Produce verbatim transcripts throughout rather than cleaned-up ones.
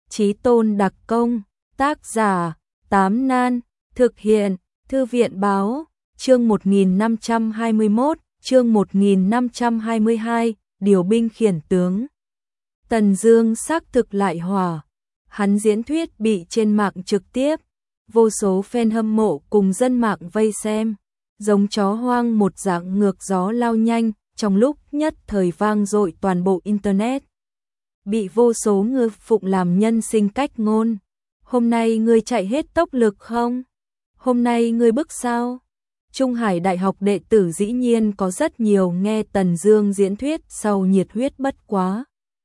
Chí Tôn đặc công, tác giả, Tám Nan, thực hiện, Thư viện báo, chương một nghìn năm trăm hai mươi mốt, chương một nghìn năm trăm hai mươi hai, điều binh khiển tướng. Tần Dương xác thực lại hỏa, hắn diễn thuyết bị trên mạng trực tiếp, vô số fan hâm mộ cùng dân mạng vây xem, giống chó hoang một dạng ngược gió lao nhanh, trong lúc nhất thời vang dội toàn bộ internet. Bị vô số người phụng làm nhân sinh cách ngôn. Hôm nay ngươi chạy hết tốc lực không? Hôm nay ngươi bức sao? Trung Hải Đại học đệ tử dĩ nhiên có rất nhiều nghe Tần Dương diễn thuyết sau nhiệt huyết bất quá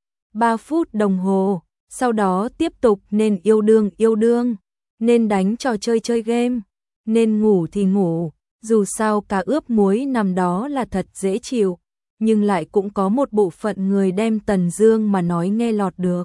ba phút đồng hồ, sau đó tiếp tục nên yêu đương yêu đương, nên đánh trò chơi chơi game, nên ngủ thì ngủ, dù sao cá ướp muối nằm đó là thật dễ chịu, nhưng lại cũng có một bộ phận người đem Tần Dương mà nói nghe lọt được.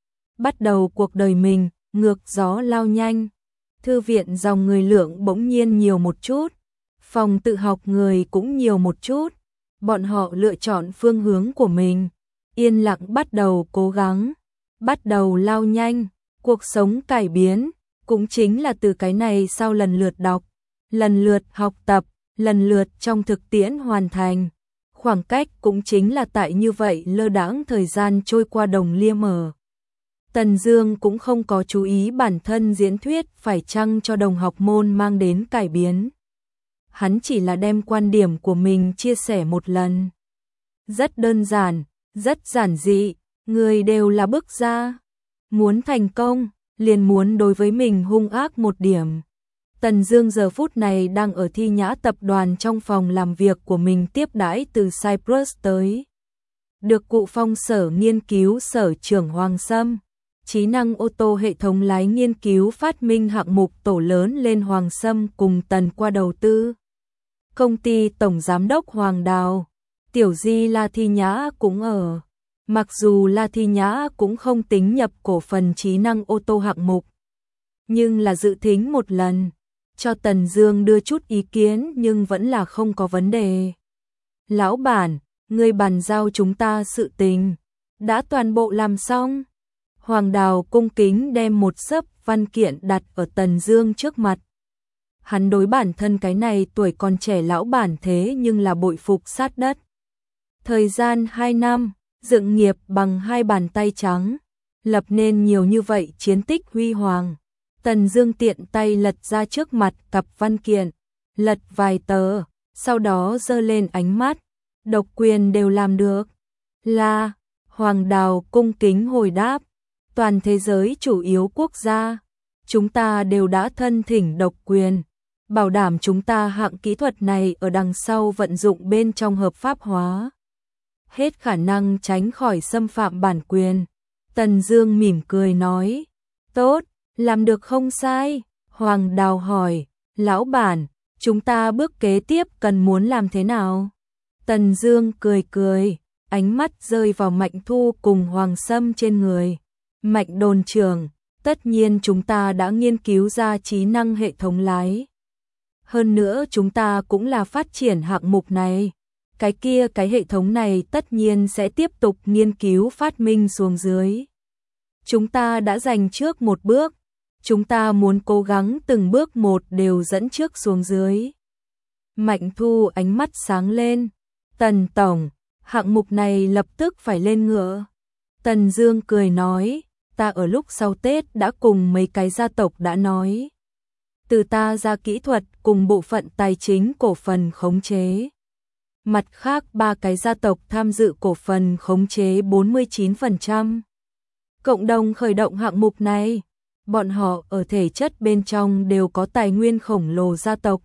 Bắt đầu cuộc đời mình, ngược gió lao nhanh, thư viện dòng người lượng bỗng nhiên nhiều một chút, phòng tự học người cũng nhiều một chút, bọn họ lựa chọn phương hướng của mình, yên lặng bắt đầu cố gắng, bắt đầu lao nhanh, cuộc sống cải biến, cũng chính là từ cái này sau lần lượt đọc, lần lượt học tập, lần lượt trong thực tiễn hoàn thành. Khoảng cách cũng chính là tại như vậy lơ đãng thời gian trôi qua đồng lia mờ. Tần Dương cũng không có chú ý bản thân diễn thuyết phải chăng cho đồng học môn mang đến cải biến. Hắn chỉ là đem quan điểm của mình chia sẻ một lần. Rất đơn giản, rất giản dị, người đều là bước ra. Muốn thành công, liền muốn đối với mình hung ác một điểm. Tần Dương giờ phút này đang ở Thi Nhã tập đoàn trong phòng làm việc của mình tiếp đãi từ Cyprus tới. Được cụ Phong sở nghiên cứu sở trưởng Hoàng Sâm, trí năng ô tô hệ thống lái nghiên cứu phát minh hạng mục tổ lớn lên Hoàng Sâm cùng Tần qua đầu tư. Công ty tổng giám đốc Hoàng Đào, tiểu di La Thi Nhã cũng ở. Mặc dù La Thi Nhã cũng không tính nhập cổ phần trí năng ô tô hạng mục, nhưng là dự thính một lần, cho Tần Dương đưa chút ý kiến nhưng vẫn là không có vấn đề. Lão bản, ngươi bàn giao chúng ta sự tình, đã toàn bộ làm xong. Hoàng Đào cung kính đem một xấp văn kiện đặt ở Tần Dương trước mặt. Hắn đối bản thân cái này tuổi còn trẻ lão bản thế nhưng là bội phục sát đất. Thời gian hai năm, dựng nghiệp bằng hai bàn tay trắng, lập nên nhiều như vậy chiến tích huy hoàng. Tần Dương tiện tay lật ra trước mặt cặp văn kiện, lật vài tờ, sau đó giơ lên ánh mắt, độc quyền đều làm được. Là, Hoàng Đào cung kính hồi đáp, toàn thế giới chủ yếu quốc gia, chúng ta đều đã thân thỉnh độc quyền, bảo đảm chúng ta hạng kỹ thuật này ở đằng sau vận dụng bên trong hợp pháp hóa. Hết khả năng tránh khỏi xâm phạm bản quyền. Tần Dương mỉm cười nói, tốt. Làm được không sai, Hoàng Đào hỏi, lão bản, chúng ta bước kế tiếp cần muốn làm thế nào? Tần Dương cười cười, ánh mắt rơi vào Mạnh Thu cùng Hoàng Sâm trên người. Mạnh đồn trưởng, tất nhiên chúng ta đã nghiên cứu ra trí năng hệ thống lái. Hơn nữa chúng ta cũng là phát triển hạng mục này. Cái kia cái hệ thống này tất nhiên sẽ tiếp tục nghiên cứu phát minh xuống dưới. Chúng ta đã giành trước một bước. Chúng ta muốn cố gắng từng bước một đều dẫn trước xuống dưới. Mạnh Thu ánh mắt sáng lên. Tần tổng, hạng mục này lập tức phải lên ngựa. Tần Dương cười nói, ta ở lúc sau Tết đã cùng mấy cái gia tộc đã nói. Từ ta ra kỹ thuật cùng bộ phận tài chính cổ phần khống chế. Mặt khác ba cái gia tộc tham dự cổ phần khống chế bốn mươi chín phần trăm. Cộng đồng khởi động hạng mục này. Bọn họ ở thể chất bên trong đều có tài nguyên khổng lồ gia tộc.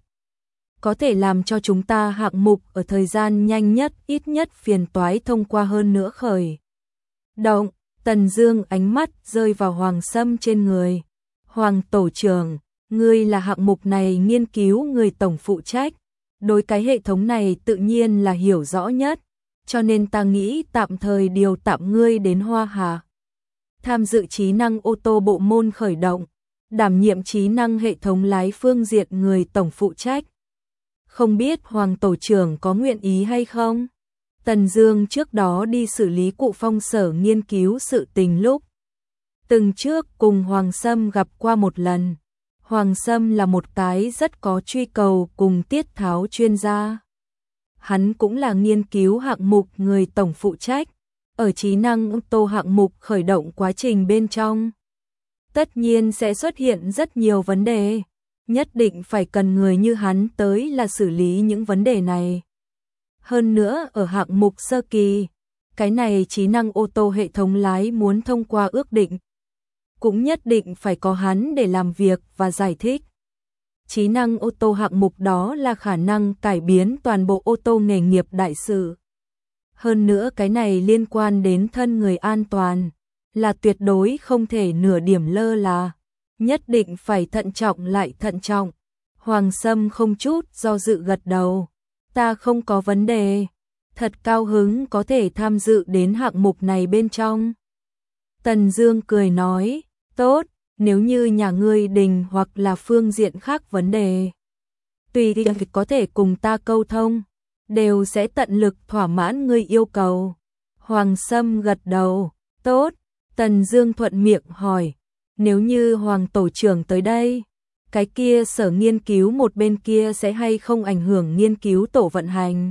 Có thể làm cho chúng ta hạng mục ở thời gian nhanh nhất ít nhất phiền toái thông qua hơn nữa khởi động. Tần Dương ánh mắt rơi vào Hoàng Sâm trên người. Hoàng tổ trưởng, ngươi là hạng mục này nghiên cứu người tổng phụ trách. Đối cái hệ thống này tự nhiên là hiểu rõ nhất. Cho nên ta nghĩ tạm thời điều tạm ngươi đến Hoa Hà. Tham dự trí năng ô tô bộ môn khởi động, đảm nhiệm trí năng hệ thống lái phương diện người tổng phụ trách. Không biết Hoàng tổ trưởng có nguyện ý hay không? Tần Dương trước đó đi xử lý cụ Phong sở nghiên cứu sự tình lúc Từng trước cùng Hoàng Sâm gặp qua một lần. Hoàng Sâm là một cái rất có truy cầu cùng tiết tháo chuyên gia. Hắn cũng là nghiên cứu hạng mục người tổng phụ trách, ở trí năng ô tô hạng mục khởi động quá trình bên trong. Tất nhiên sẽ xuất hiện rất nhiều vấn đề, nhất định phải cần người như hắn tới là xử lý những vấn đề này. Hơn nữa ở hạng mục sơ kỳ, cái này trí năng ô tô hệ thống lái muốn thông qua ước định, cũng nhất định phải có hắn để làm việc và giải thích. Trí năng ô tô hạng mục đó là khả năng cải biến toàn bộ ô tô nghề nghiệp đại sự. Hơn nữa cái này liên quan đến thân người an toàn, là tuyệt đối không thể nửa điểm lơ là, nhất định phải thận trọng lại thận trọng. Hoàng Sâm không chút do dự gật đầu, ta không có vấn đề, thật cao hứng có thể tham dự đến hạng mục này bên trong. Tần Dương cười nói, tốt, nếu như nhà ngươi đình hoặc là phương diện khác vấn đề, tùy thì có thể cùng ta câu thông, đều sẽ tận lực thỏa mãn ngươi yêu cầu. Hoàng Sâm gật đầu, tốt. Tần Dương thuận miệng hỏi, nếu như Hoàng tổ trưởng tới đây, cái kia sở nghiên cứu một bên kia sẽ hay không ảnh hưởng nghiên cứu tổ vận hành?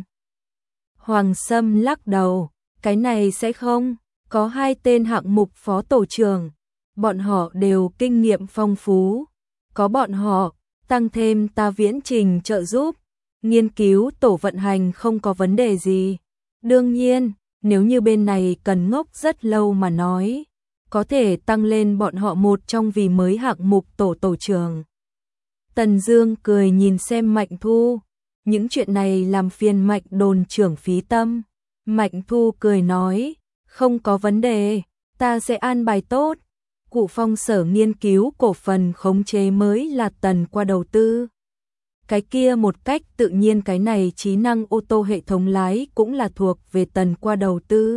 Hoàng Sâm lắc đầu, cái này sẽ không, có hai tên hạng mục phó tổ trưởng, bọn họ đều kinh nghiệm phong phú, có bọn họ, tăng thêm ta viễn trình trợ giúp, nghiên cứu tổ vận hành không có vấn đề gì. Đương nhiên, nếu như bên này cần ngốc rất lâu mà nói, có thể tăng lên bọn họ một trong vì mới hạng mục tổ tổ trưởng. Tần Dương cười nhìn xem Mạnh Thu, những chuyện này làm phiền Mạnh đồn trưởng phí tâm. Mạnh Thu cười nói, không có vấn đề, ta sẽ an bài tốt. Cụ Phong sở nghiên cứu cổ phần khống chế mới là Tần qua đầu tư. Cái kia một cách tự nhiên cái này trí năng ô tô hệ thống lái cũng là thuộc về Tần qua đầu tư.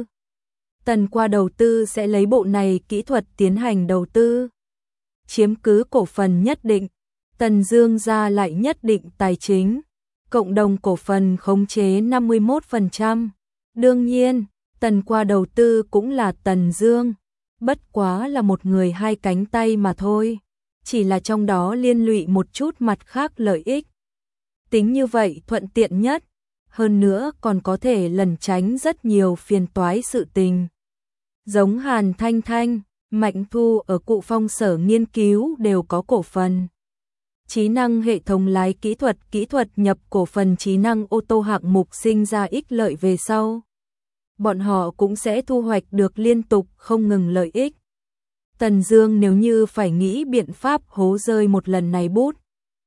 Tần qua đầu tư sẽ lấy bộ này kỹ thuật tiến hành đầu tư, chiếm cứ cổ phần nhất định, Tần Dương ra lại nhất định tài chính, cộng đồng cổ phần khống chế năm mươi mốt phần trăm. Đương nhiên, Tần qua đầu tư cũng là Tần Dương, bất quá là một người hai cánh tay mà thôi, chỉ là trong đó liên lụy một chút mặt khác lợi ích. Tính như vậy thuận tiện nhất, hơn nữa còn có thể lẩn tránh rất nhiều phiền toái sự tình. Giống Hàn Thanh Thanh, Mạnh Thu ở Cụ Phong sở nghiên cứu đều có cổ phần. Trí năng hệ thống lái kỹ thuật, kỹ thuật nhập cổ phần trí năng ô tô hạng mục sinh ra ích lợi về sau. Bọn họ cũng sẽ thu hoạch được liên tục không ngừng lợi ích. Tần Dương nếu như phải nghĩ biện pháp hố rơi một lần này bút,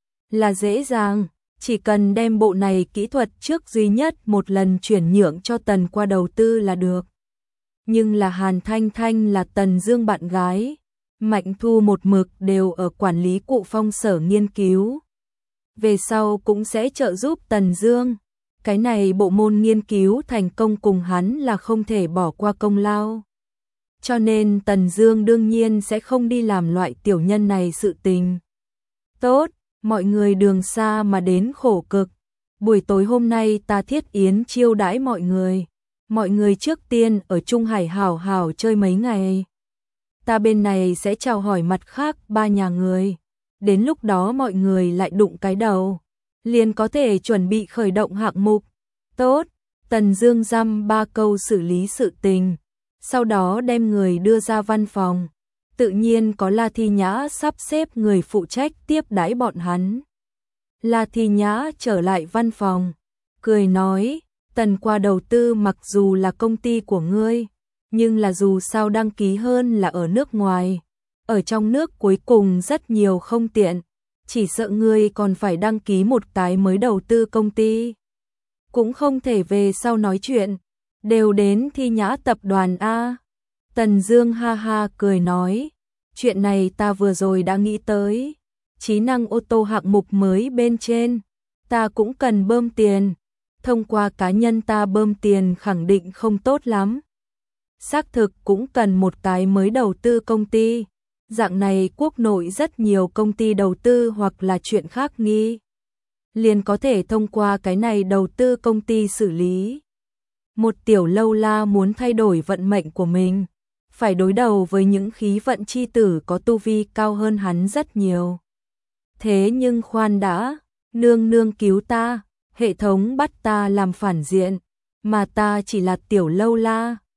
là dễ dàng, chỉ cần đem bộ này kỹ thuật trước duy nhất một lần chuyển nhượng cho Tần qua đầu tư là được. Nhưng là Hàn Thanh Thanh là Tần Dương bạn gái, Mạnh Thu một mực đều ở quản lý Cụ Phong sở nghiên cứu. Về sau cũng sẽ trợ giúp Tần Dương, cái này bộ môn nghiên cứu thành công cùng hắn là không thể bỏ qua công lao. Cho nên Tần Dương đương nhiên sẽ không đi làm loại tiểu nhân này sự tình. Tốt, mọi người đường xa mà đến khổ cực, buổi tối hôm nay ta thiết yến chiêu đãi mọi người. Mọi người trước tiên ở Trung Hải hảo hảo chơi mấy ngày. Ta bên này sẽ chào hỏi mặt khác ba nhà người. Đến lúc đó mọi người lại đụng cái đầu, liền có thể chuẩn bị khởi động hạng mục. Tốt, Tần Dương dăm ba câu xử lý sự tình, sau đó đem người đưa ra văn phòng. Tự nhiên có La Thi Nhã sắp xếp người phụ trách tiếp đãi bọn hắn. La Thi Nhã trở lại văn phòng, cười nói, Tần qua đầu tư mặc dù là công ty của ngươi, nhưng là dù sao đăng ký hơn là ở nước ngoài. Ở trong nước cuối cùng rất nhiều không tiện, chỉ sợ ngươi còn phải đăng ký một cái mới đầu tư công ty. Cũng không thể về sau nói chuyện, đều đến Thi Nhã tập đoàn A. Tần Dương ha ha cười nói, chuyện này ta vừa rồi đã nghĩ tới, trí năng ô tô hạng mục mới bên trên, ta cũng cần bơm tiền. Thông qua cá nhân ta bơm tiền khẳng định không tốt lắm. Xác thực cũng cần một cái mới đầu tư công ty. Dạng này quốc nội rất nhiều công ty đầu tư hoặc là chuyện khác nghi, liền có thể thông qua cái này đầu tư công ty xử lý. Một tiểu lâu la muốn thay đổi vận mệnh của mình, phải đối đầu với những khí vận chi tử có tu vi cao hơn hắn rất nhiều. Thế nhưng khoan đã, nương nương cứu ta, hệ thống bắt ta làm phản diện, mà ta chỉ là tiểu lâu la,